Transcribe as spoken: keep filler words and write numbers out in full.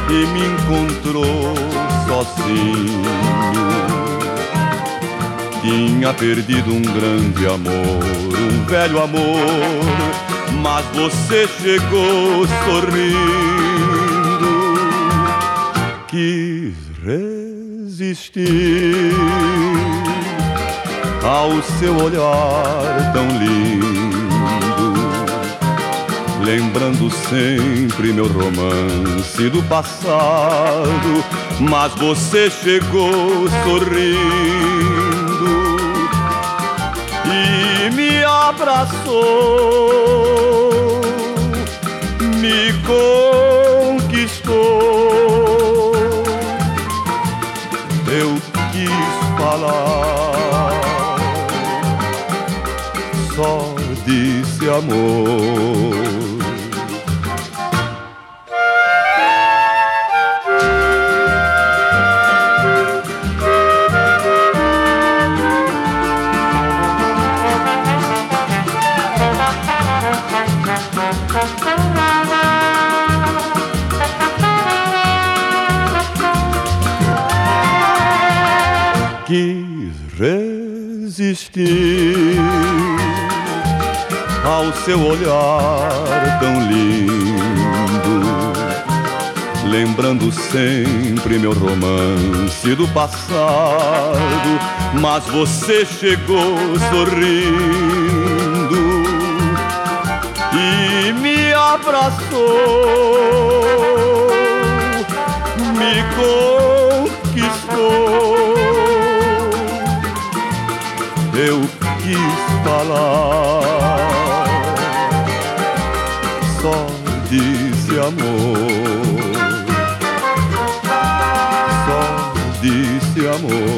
e me encontrou sozinho. Tinha perdido um grande amor, um velho amor, mas você chegou sorrindo. Quis resistir ao seu olhar tão lindo, lembrando sempre meu romance do passado, mas você chegou sorrindo e me abraçou, me conquistou. Eu quis falar, só disse amor. Quis resistir ao seu olhar tão lindo, lembrando sempre meu romance do passado, mas você chegou sorrindo e me abraçou, me conquistou. Eu quis falar, só disse amor, só disse amor.